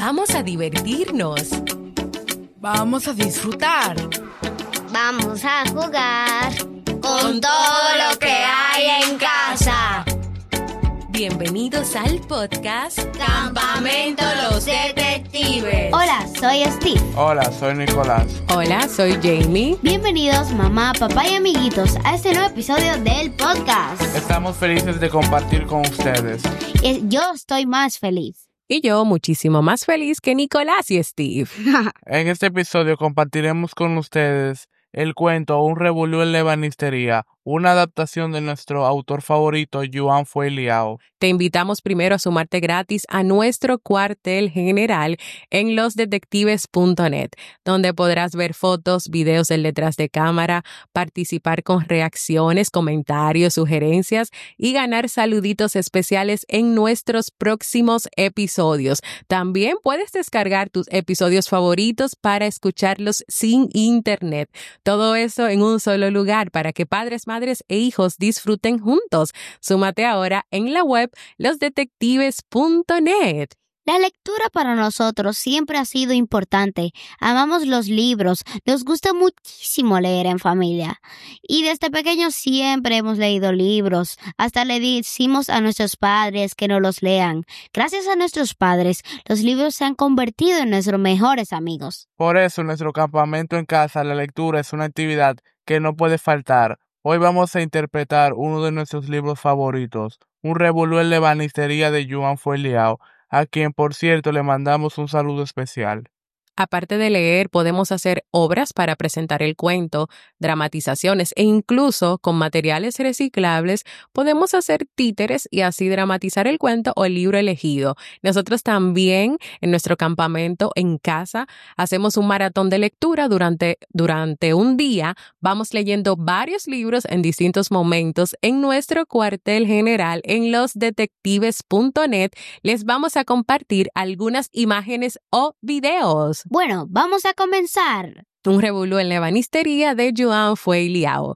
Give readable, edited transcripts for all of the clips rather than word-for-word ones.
Vamos a divertirnos. Vamos a disfrutar. Vamos a jugar con todo lo que hay en casa. Bienvenidos al podcast Campamento Los Detectives. Hola, soy Steve. Hola, soy Nicolás. Hola, soy Jamie. Bienvenidos mamá, papá y amiguitos a este nuevo episodio del podcast. Estamos felices de compartir con ustedes. Yo estoy más feliz. Y yo muchísimo más feliz que Nicolás y Steve. En este episodio compartiremos con ustedes el cuento Un revolú en la ebanistería, una adaptación de nuestro autor favorito, Yuan Fue Liao. Te invitamos primero a sumarte gratis a nuestro cuartel general en losdetectives.net, donde podrás ver fotos, videos del detrás de cámara, participar con reacciones, comentarios, sugerencias y ganar saluditos especiales en nuestros próximos episodios. También puedes descargar tus episodios favoritos para escucharlos sin internet. Todo eso en un solo lugar para que padres, madres e hijos disfruten juntos. Súmate ahora en la web losdetectives.net. La lectura para nosotros siempre ha sido importante. Amamos los libros, nos gusta muchísimo leer en familia. Y desde pequeños siempre hemos leído libros. Hasta le decimos a nuestros padres que nos los lean. Gracias a nuestros padres, los libros se han convertido en nuestros mejores amigos. Por eso, en nuestro campamento en casa, la lectura es una actividad que no puede faltar. Hoy vamos a interpretar uno de nuestros libros favoritos, Un revolú en la ebanistería de Yuan Fue Liao, a quien, por cierto, le mandamos un saludo especial. Aparte de leer, podemos hacer obras para presentar el cuento, dramatizaciones e incluso con materiales reciclables podemos hacer títeres y así dramatizar el cuento o el libro elegido. Nosotros también en nuestro campamento en casa hacemos un maratón de lectura durante un día. Vamos leyendo varios libros en distintos momentos en nuestro cuartel general en losdetectives.net. Les vamos a compartir algunas imágenes o videos. Bueno, vamos a comenzar. Un revolú en la ebanistería de Yuan Fue Liao.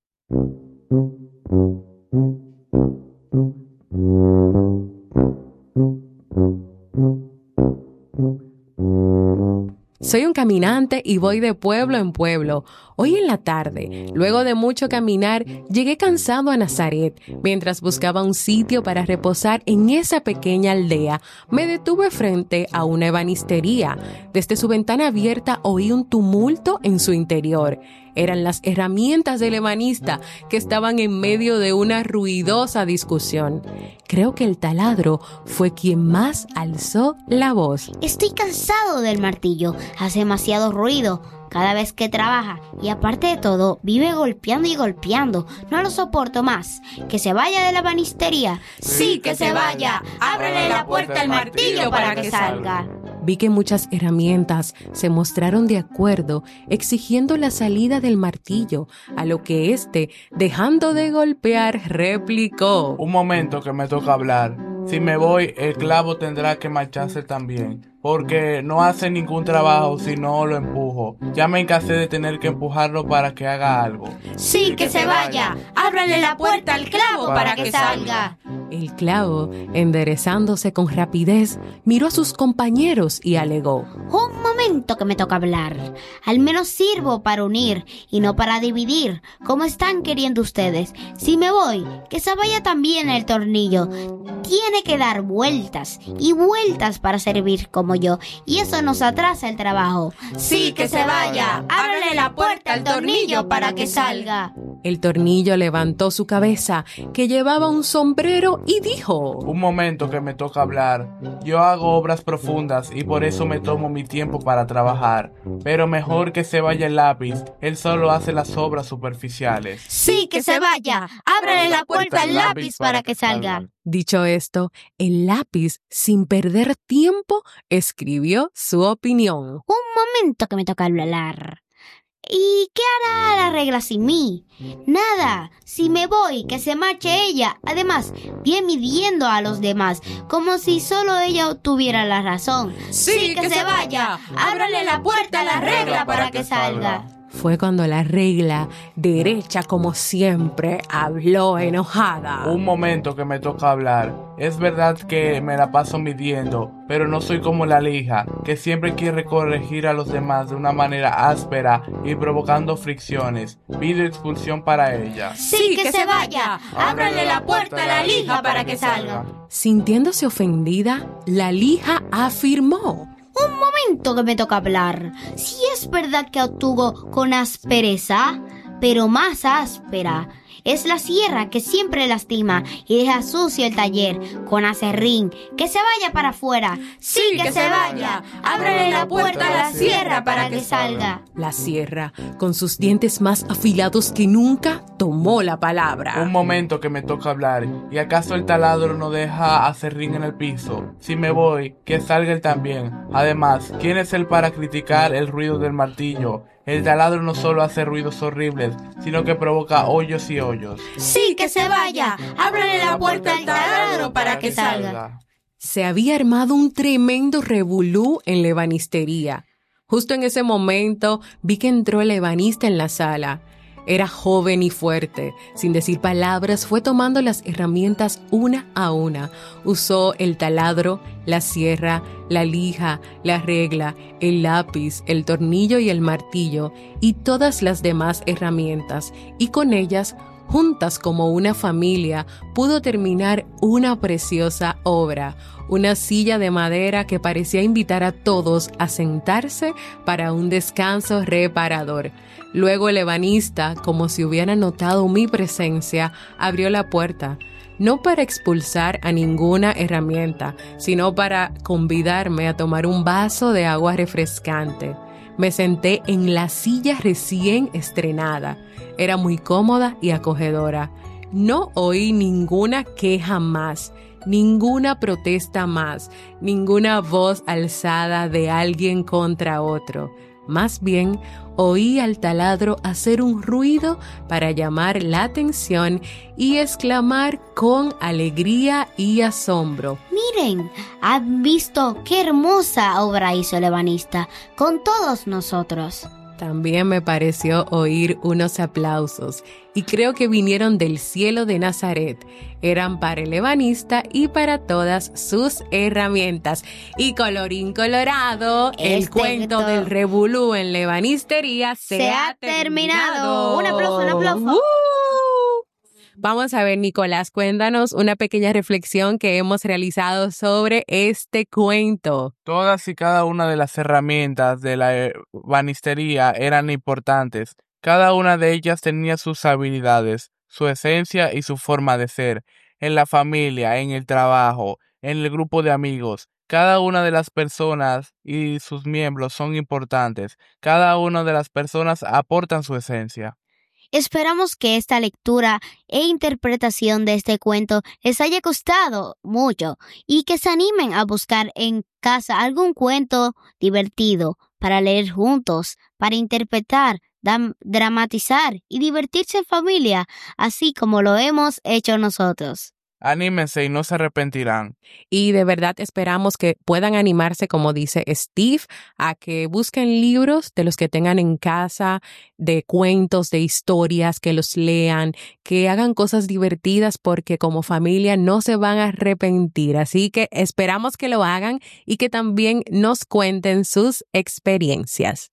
Soy un caminante y voy de pueblo en pueblo. Hoy en la tarde, luego de mucho caminar, llegué cansado a Nazaret. Mientras buscaba un sitio para reposar en esa pequeña aldea, me detuve frente a una ebanistería. Desde su ventana abierta oí un tumulto en su interior. Eran las herramientas del ebanista que estaban en medio de una ruidosa discusión. Creo que el taladro fue quien más alzó la voz. Estoy cansado del martillo. Hace demasiado ruido cada vez que trabaja y aparte de todo vive golpeando y golpeando. No lo soporto más. Que se vaya de la ebanistería. Sí, que se vaya. Ábrele la puerta al martillo para que salga. Vi que muchas herramientas se mostraron de acuerdo, exigiendo la salida del martillo, a lo que éste, dejando de golpear, replicó: Un momento que me toca hablar. Si me voy, el clavo tendrá que marcharse también, porque no hace ningún trabajo si no lo empujo. Ya me cansé de tener que empujarlo para que haga algo. Sí, que se vaya. Ábrale la puerta al clavo para que salga. El clavo, enderezándose con rapidez, miró a sus compañeros y alegó: Un momento que me toca hablar. Al menos sirvo para unir y no para dividir, como están queriendo ustedes. Si me voy, que se vaya también el tornillo. Tiene que dar vueltas y vueltas para servir como yo, y eso nos atrasa el trabajo. Sí, que se vaya. Ábrele la puerta al tornillo para que salga. El tornillo levantó su cabeza, que llevaba un sombrero, y dijo: Un momento que me toca hablar. Yo hago obras profundas y por eso me tomo mi tiempo para trabajar. Pero mejor que se vaya el lápiz. Él solo hace las obras superficiales. Sí, que se vaya. Ábrele la puerta al lápiz para que salga. Dicho esto, el lápiz, sin perder tiempo, escribió su opinión. Un momento que me toca hablar. ¿Y qué hará la regla sin mí? Nada. Si me voy, que se marche ella. Además, bien midiendo a los demás, como si solo ella tuviera la razón. Sí, que se vaya. Ábrale la puerta a la regla para que salga. fue cuando la regla, derecha como siempre, habló enojada. Un momento que me toca hablar. Es verdad que me la paso midiendo, pero no soy como la lija, que siempre quiere corregir a los demás de una manera áspera y provocando fricciones. Pido expulsión para ella. ¡Sí, que se vaya! ¡Ábrale la puerta a la lija para que salga! Sintiéndose ofendida, la lija afirmó. Un momento que me toca hablar. Si es verdad que actuó con aspereza, pero más áspera. Es la sierra que siempre lastima y deja sucio el taller con aserrín. ¡Que se vaya para afuera! ¡Sí, que se vaya! ¡Ábrele la puerta a la sierra para que salga! La sierra, con sus dientes más afilados que nunca, tomó la palabra. Un momento que me toca hablar. ¿Y acaso el taladro no deja aserrín en el piso? Si me voy, que salga él también. Además, ¿quién es él para criticar el ruido del martillo? El taladro no solo hace ruidos horribles, sino que provoca hoyos y hoyos. ¡Sí, que se vaya! ¡Ábrele la puerta al taladro para que salga! Se había armado un tremendo revolú en la ebanistería. Justo en ese momento vi que entró el ebanista en la sala. Era joven y fuerte. Sin decir palabras, fue tomando las herramientas una a una. Usó el taladro, la sierra, la lija, la regla, el lápiz, el tornillo y el martillo, y todas las demás herramientas. Y con ellas, juntas como una familia, pudo terminar una preciosa obra. Una silla de madera que parecía invitar a todos a sentarse para un descanso reparador. Luego el ebanista, como si hubiera notado mi presencia, abrió la puerta, no para expulsar a ninguna herramienta, sino para convidarme a tomar un vaso de agua refrescante. Me senté en la silla recién estrenada. Era muy cómoda y acogedora. No oí ninguna queja más, ninguna protesta más, ninguna voz alzada de alguien contra otro. Más bien, oí al taladro hacer un ruido para llamar la atención y exclamar con alegría y asombro. Miren, ¿han visto qué hermosa obra hizo el ebanista con todos nosotros? También me pareció oír unos aplausos y creo que vinieron del cielo de Nazaret. Eran para el ebanista y para todas sus herramientas. Y colorín colorado, el cuento del revolú en la ebanistería se ha terminado. Un aplauso. Vamos a ver, Nicolás, cuéntanos una pequeña reflexión que hemos realizado sobre este cuento. Todas y cada una de las herramientas de la ebanistería eran importantes. Cada una de ellas tenía sus habilidades, su esencia y su forma de ser. En la familia, en el trabajo, en el grupo de amigos. Cada una de las personas y sus miembros son importantes. Cada una de las personas aportan su esencia. Esperamos que esta lectura e interpretación de este cuento les haya gustado mucho y que se animen a buscar en casa algún cuento divertido para leer juntos, para interpretar, dramatizar y divertirse en familia, así como lo hemos hecho nosotros. Anímense y no se arrepentirán. Y de verdad esperamos que puedan animarse, como dice Steve, a que busquen libros de los que tengan en casa, de cuentos, de historias, que los lean, que hagan cosas divertidas porque como familia no se van a arrepentir. Así que esperamos que lo hagan y que también nos cuenten sus experiencias.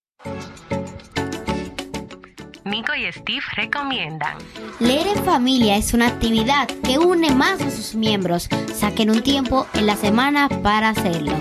Nico y Steve recomiendan. Leer en familia es una actividad que une más a sus miembros. Saquen un tiempo en la semana para hacerlo.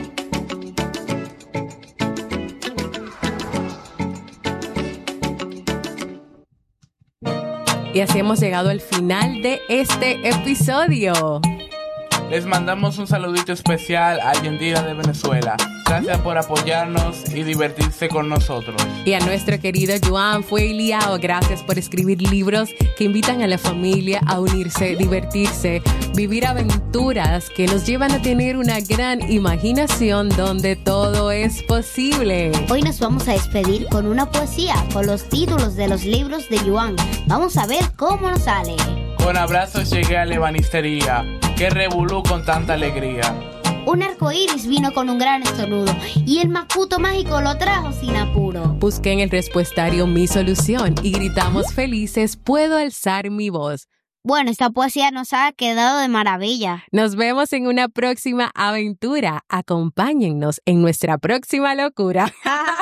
Y así hemos llegado al final de este episodio. Les mandamos un saludito especial a Yendira de Venezuela. Gracias por apoyarnos y divertirse con nosotros. Y a nuestro querido Joan Fueliao, gracias por escribir libros que invitan a la familia a unirse, divertirse, vivir aventuras que nos llevan a tener una gran imaginación donde todo es posible. Hoy nos vamos a despedir con una poesía con los títulos de los libros de Joan. Vamos a ver cómo nos sale. Con abrazos llegué a la ebanistería. Qué revolú con tanta alegría. Un arcoíris vino con un gran estornudo y el Macuto mágico lo trajo sin apuro. Busqué en el respuestario mi solución y gritamos felices, puedo alzar mi voz. Bueno, esta poesía nos ha quedado de maravilla. Nos vemos en una próxima aventura. Acompáñennos en nuestra próxima locura.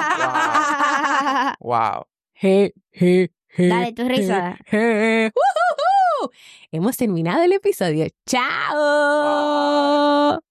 Wow. Dale tu risa. Hemos terminado el episodio. ¡Chao!